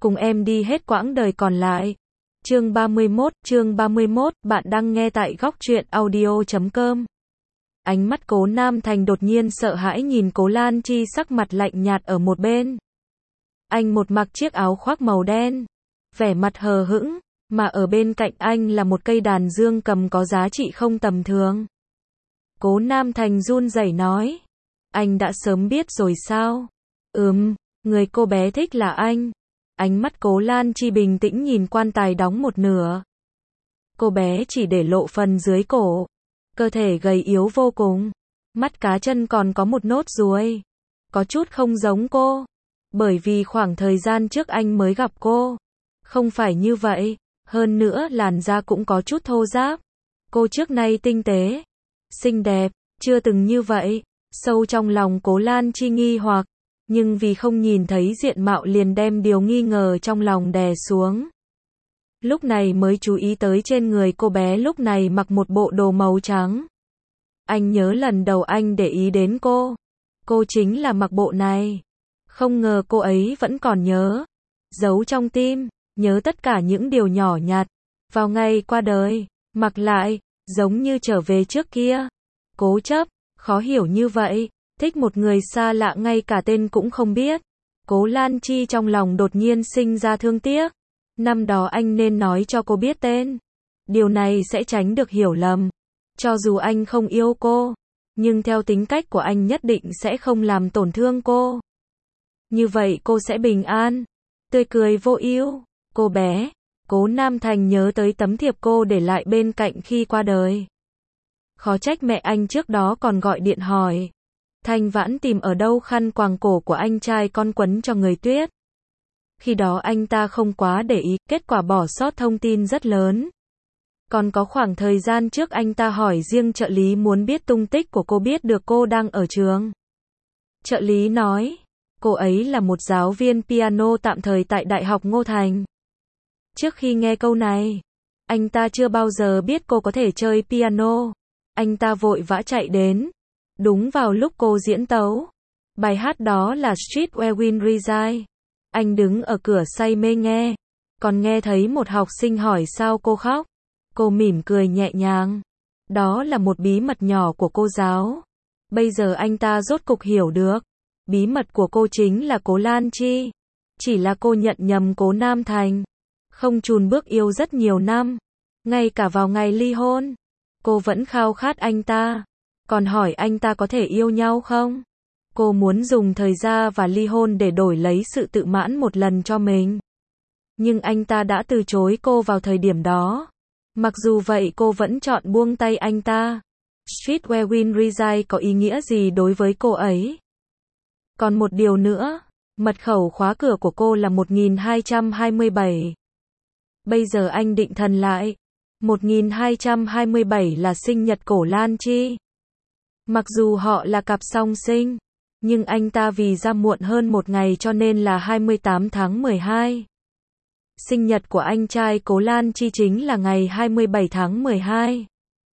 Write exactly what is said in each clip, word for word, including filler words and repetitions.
cùng em đi hết quãng đời còn lại. Chương ba mươi mốt, chương ba mươi mốt, bạn đang nghe tại góc truyện audio chấm com. Ánh mắt Cố Nam Thành đột nhiên sợ hãi nhìn Cố Lan Chi sắc mặt lạnh nhạt ở một bên. Anh một mặc chiếc áo khoác màu đen, vẻ mặt hờ hững, mà ở bên cạnh anh là một cây đàn dương cầm có giá trị không tầm thường. Cố Nam Thành run rẩy nói, anh đã sớm biết rồi sao? Ừm, người cô bé thích là anh. Ánh mắt Cố Lan Chi bình tĩnh nhìn quan tài đóng một nửa. Cô bé chỉ để lộ phần dưới cổ, cơ thể gầy yếu vô cùng, mắt cá chân còn có một nốt ruồi, có chút không giống cô, bởi vì khoảng thời gian trước anh mới gặp cô, không phải như vậy, hơn nữa làn da cũng có chút thô ráp. Cô trước nay tinh tế, xinh đẹp, chưa từng như vậy. Sâu trong lòng Cố Lan Chi nghi hoặc, nhưng vì không nhìn thấy diện mạo liền đem điều nghi ngờ trong lòng đè xuống. Lúc này mới chú ý tới trên người cô bé lúc này mặc một bộ đồ màu trắng. Anh nhớ lần đầu anh để ý đến cô, cô chính là mặc bộ này. Không ngờ cô ấy vẫn còn nhớ, giấu trong tim, nhớ tất cả những điều nhỏ nhặt. Vào ngày qua đời, mặc lại, giống như trở về trước kia. Cố chấp, khó hiểu như vậy, thích một người xa lạ ngay cả tên cũng không biết. Cố Lan Chi trong lòng đột nhiên sinh ra thương tiếc. Năm đó anh nên nói cho cô biết tên. Điều này sẽ tránh được hiểu lầm. Cho dù anh không yêu cô, nhưng theo tính cách của anh nhất định sẽ không làm tổn thương cô. Như vậy cô sẽ bình an, tươi cười vô ưu. Cô bé, Cố Nam Thành nhớ tới tấm thiệp cô để lại bên cạnh khi qua đời. Khó trách mẹ anh trước đó còn gọi điện hỏi Thanh Vãn tìm ở đâu khăn quàng cổ của anh trai con quấn cho người Tuyết. Khi đó anh ta không quá để ý, kết quả bỏ sót thông tin rất lớn. Còn có khoảng thời gian trước anh ta hỏi riêng trợ lý muốn biết tung tích của cô, biết được cô đang ở trường. Trợ lý nói, cô ấy là một giáo viên piano tạm thời tại Đại học Ngô Thành. Trước khi nghe câu này, anh ta chưa bao giờ biết cô có thể chơi piano. Anh ta vội vã chạy đến. Đúng vào lúc cô diễn tấu. Bài hát đó là Street Where Wind Reside. Anh đứng ở cửa say mê nghe. Còn nghe thấy một học sinh hỏi sao cô khóc. Cô mỉm cười nhẹ nhàng. Đó là một bí mật nhỏ của cô giáo. Bây giờ anh ta rốt cục hiểu được. Bí mật của cô chính là Cố Lan Chi. Chỉ là cô nhận nhầm Cố Nam Thành. Không chùn bước yêu rất nhiều năm. Ngay cả vào ngày ly hôn, cô vẫn khao khát anh ta. Còn hỏi anh ta có thể yêu nhau không? Cô muốn dùng thời gian và ly hôn để đổi lấy sự tự mãn một lần cho mình. Nhưng anh ta đã từ chối cô vào thời điểm đó. Mặc dù vậy cô vẫn chọn buông tay anh ta. Street Where Wind Reside có ý nghĩa gì đối với cô ấy? Còn một điều nữa, mật khẩu khóa cửa của cô là một nghìn hai trăm hai mươi bảy. Bây giờ anh định thần lại. một nghìn hai trăm hai mươi bảy là sinh nhật Cố Lan Chi. Mặc dù họ là cặp song sinh, nhưng anh ta vì ra muộn hơn một ngày cho nên là hai mươi tám tháng mười hai. Sinh nhật của anh trai Cố Lan Chi chính là ngày hai mươi bảy tháng mười hai.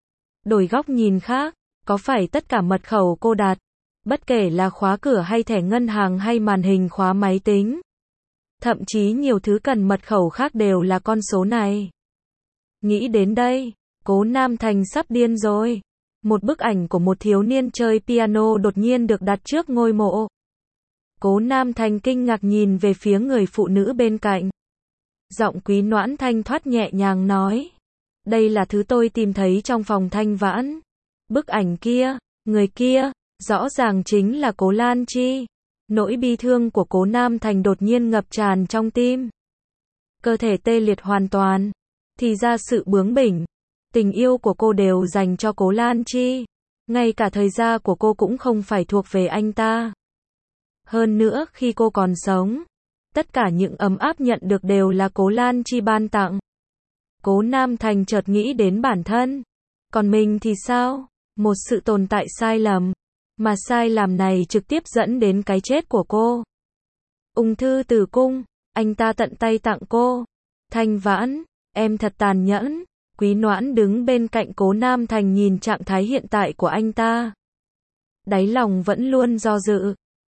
Đổi góc nhìn khác, có phải tất cả mật khẩu cô đặt, bất kể là khóa cửa hay thẻ ngân hàng hay màn hình khóa máy tính, thậm chí nhiều thứ cần mật khẩu khác đều là con số này? Nghĩ đến đây, Cố Nam Thành sắp điên rồi. Một bức ảnh của một thiếu niên chơi piano đột nhiên được đặt trước ngôi mộ. Cố Nam Thành kinh ngạc nhìn về phía người phụ nữ bên cạnh. Giọng Quý Noãn thanh thoát nhẹ nhàng nói, đây là thứ tôi tìm thấy trong phòng Thanh Vãn. Bức ảnh kia, người kia, rõ ràng chính là Cố Lan Chi. Nỗi bi thương của Cố Nam Thành đột nhiên ngập tràn trong tim. Cơ thể tê liệt hoàn toàn. Thì ra sự bướng bỉnh, tình yêu của cô đều dành cho Cố Lan Chi. Ngay cả thời gian của cô cũng không phải thuộc về anh ta. Hơn nữa khi cô còn sống, tất cả những ấm áp nhận được đều là Cố Lan Chi ban tặng. Cố Nam Thành chợt nghĩ đến bản thân. Còn mình thì sao? Một sự tồn tại sai lầm. Mà sai lầm này trực tiếp dẫn đến cái chết của cô. Ung thư tử cung, anh ta tận tay tặng cô. Thanh Vãn, em thật tàn nhẫn. Quý Noãn đứng bên cạnh Cố Nam Thành nhìn trạng thái hiện tại của anh ta. Đáy lòng vẫn luôn do dự.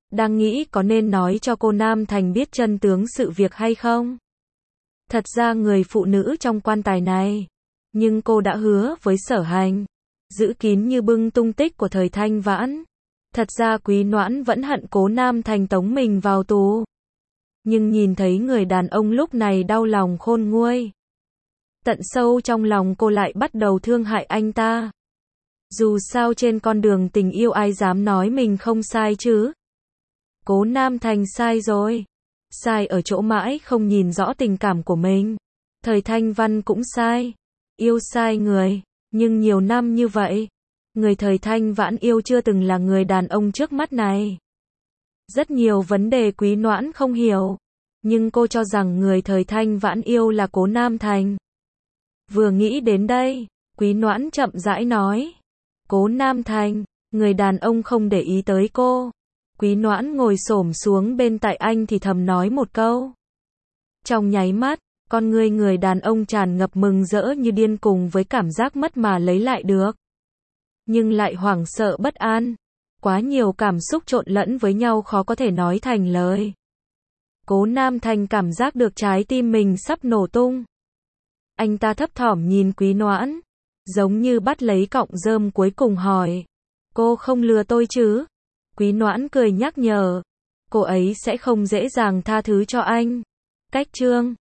Đang nghĩ có nên nói cho cô Nam Thành biết chân tướng sự việc hay không. Thật ra người phụ nữ trong quan tài này, nhưng cô đã hứa với Sở Hành, giữ kín như bưng tung tích của thời Thanh Vãn. Thật ra Quý Noãn vẫn hận cố Nam Thành tống mình vào tù. Nhưng nhìn thấy người đàn ông lúc này đau lòng khôn nguôi. Tận sâu trong lòng cô lại bắt đầu thương hại anh ta. Dù sao trên con đường tình yêu ai dám nói mình không sai chứ. Cố Nam Thành sai rồi. Sai ở chỗ mãi không nhìn rõ tình cảm của mình. Thời Thanh Văn cũng sai. Yêu sai người. Nhưng nhiều năm như vậy, người thời Thanh Vãn yêu chưa từng là người đàn ông trước mắt này. Rất nhiều vấn đề Quý Noãn không hiểu. Nhưng cô cho rằng người thời Thanh Vãn yêu là cố Nam Thành. Vừa nghĩ đến đây, Quý Noãn chậm rãi nói. Cố Nam Thành, người đàn ông không để ý tới cô. Quý Noãn ngồi xổm xuống bên tai anh thì thầm nói một câu. Trong nháy mắt, con người người đàn ông tràn ngập mừng rỡ như điên cùng với cảm giác mất mà lấy lại được. Nhưng lại hoảng sợ bất an. Quá nhiều cảm xúc trộn lẫn với nhau khó có thể nói thành lời. Cố Nam Thành cảm giác được trái tim mình sắp nổ tung. Anh ta thấp thỏm nhìn Quý Noãn, giống như bắt lấy cọng rơm cuối cùng hỏi. Cô không lừa tôi chứ? Quý Noãn cười nhắc nhở. Cô ấy sẽ không dễ dàng tha thứ cho anh. Cách chương